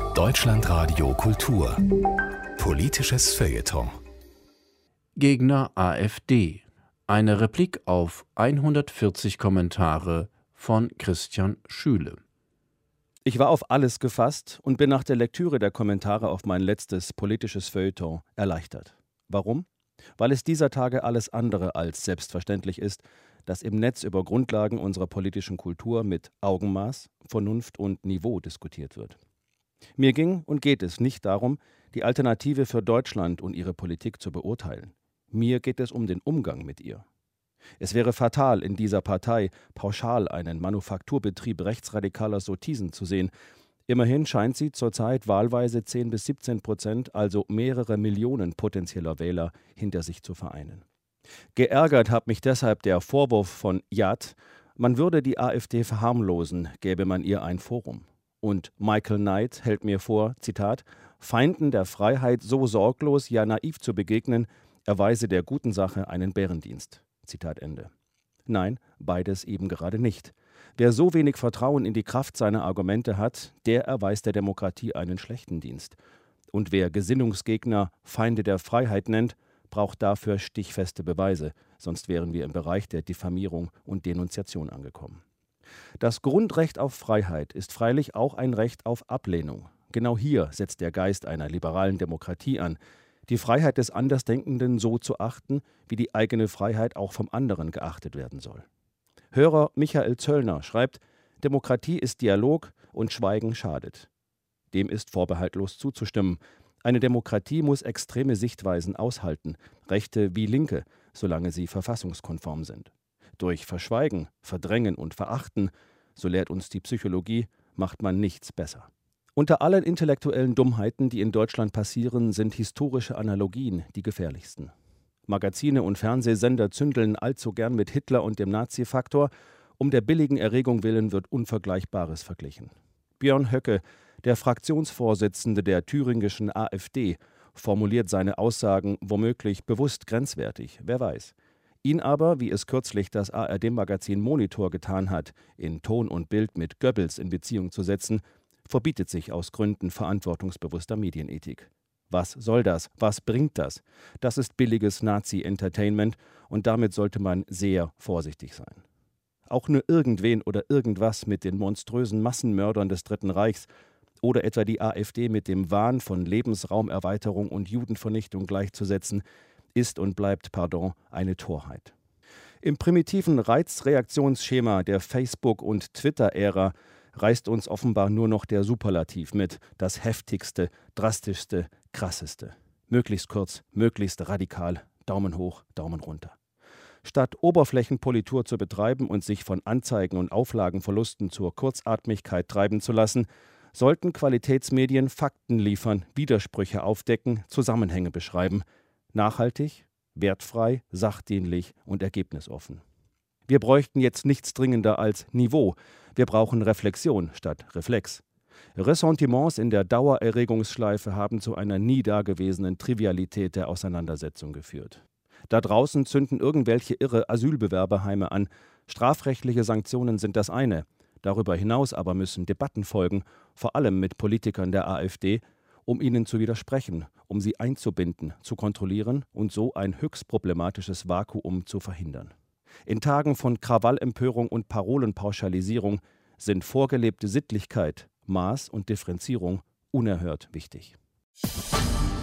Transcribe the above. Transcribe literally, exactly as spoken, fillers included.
Deutschlandradio Kultur. Politisches Feuilleton. Gegner AfD. Eine Replik auf hundertvierzig Kommentare von Christian Schüle. Ich war auf alles gefasst und bin nach der Lektüre der Kommentare auf mein letztes politisches Feuilleton erleichtert. Warum? Weil es dieser Tage alles andere als selbstverständlich ist, dass im Netz über Grundlagen unserer politischen Kultur mit Augenmaß, Vernunft und Niveau diskutiert wird. Mir ging und geht es nicht darum, die Alternative für Deutschland und ihre Politik zu beurteilen. Mir geht es um den Umgang mit ihr. Es wäre fatal, in dieser Partei pauschal einen Manufakturbetrieb rechtsradikaler Sottisen zu sehen. Immerhin scheint sie zurzeit wahlweise zehn bis siebzehn Prozent, also mehrere Millionen potenzieller Wähler, hinter sich zu vereinen. Geärgert hat mich deshalb der Vorwurf von Jad, man würde die AfD verharmlosen, gäbe man ihr ein Forum. Und Michael Knight hält mir vor, Zitat, Feinden der Freiheit so sorglos, ja naiv zu begegnen, erweise der guten Sache einen Bärendienst. Zitat Ende. Nein, beides eben gerade nicht. Wer so wenig Vertrauen in die Kraft seiner Argumente hat, der erweist der Demokratie einen schlechten Dienst. Und wer Gesinnungsgegner Feinde der Freiheit nennt, braucht dafür stichfeste Beweise, sonst wären wir im Bereich der Diffamierung und Denunziation angekommen. Das Grundrecht auf Freiheit ist freilich auch ein Recht auf Ablehnung. Genau hier setzt der Geist einer liberalen Demokratie an, die Freiheit des Andersdenkenden so zu achten, wie die eigene Freiheit auch vom anderen geachtet werden soll. Hörer Michael Zöllner schreibt, Demokratie ist Dialog und Schweigen schadet. Dem ist vorbehaltlos zuzustimmen. Eine Demokratie muss extreme Sichtweisen aushalten, rechte wie linke, solange sie verfassungskonform sind. Durch Verschweigen, Verdrängen und Verachten, so lehrt uns die Psychologie, macht man nichts besser. Unter allen intellektuellen Dummheiten, die in Deutschland passieren, sind historische Analogien die gefährlichsten. Magazine und Fernsehsender zündeln allzu gern mit Hitler und dem Nazi-Faktor. Um der billigen Erregung willen wird Unvergleichbares verglichen. Björn Höcke, der Fraktionsvorsitzende der thüringischen AfD, formuliert seine Aussagen womöglich bewusst grenzwertig, wer weiß. Ihn aber, wie es kürzlich das A R D-Magazin Monitor getan hat, in Ton und Bild mit Goebbels in Beziehung zu setzen, verbietet sich aus Gründen verantwortungsbewusster Medienethik. Was soll das? Was bringt das? Das ist billiges Nazi-Entertainment und damit sollte man sehr vorsichtig sein. Auch nur irgendwen oder irgendwas mit den monströsen Massenmördern des Dritten Reichs oder etwa die AfD mit dem Wahn von Lebensraumerweiterung und Judenvernichtung gleichzusetzen, ist und bleibt, pardon, eine Torheit. Im primitiven Reizreaktionsschema der Facebook- und Twitter-Ära reißt uns offenbar nur noch der Superlativ mit, das heftigste, drastischste, krasseste. Möglichst kurz, möglichst radikal, Daumen hoch, Daumen runter. Statt Oberflächenpolitur zu betreiben und sich von Anzeigen und Auflagenverlusten zur Kurzatmigkeit treiben zu lassen, sollten Qualitätsmedien Fakten liefern, Widersprüche aufdecken, Zusammenhänge beschreiben. Nachhaltig, wertfrei, sachdienlich und ergebnisoffen. Wir bräuchten jetzt nichts dringender als Niveau. Wir brauchen Reflexion statt Reflex. Ressentiments in der Dauererregungsschleife haben zu einer nie dagewesenen Trivialität der Auseinandersetzung geführt. Da draußen zünden irgendwelche irre Asylbewerberheime an. Strafrechtliche Sanktionen sind das eine. Darüber hinaus aber müssen Debatten folgen, vor allem mit Politikern der AfD, um ihnen zu widersprechen, um sie einzubinden, zu kontrollieren und so ein höchst problematisches Vakuum zu verhindern. In Tagen von Krawallempörung und Parolenpauschalisierung sind vorgelebte Sittlichkeit, Maß und Differenzierung unerhört wichtig.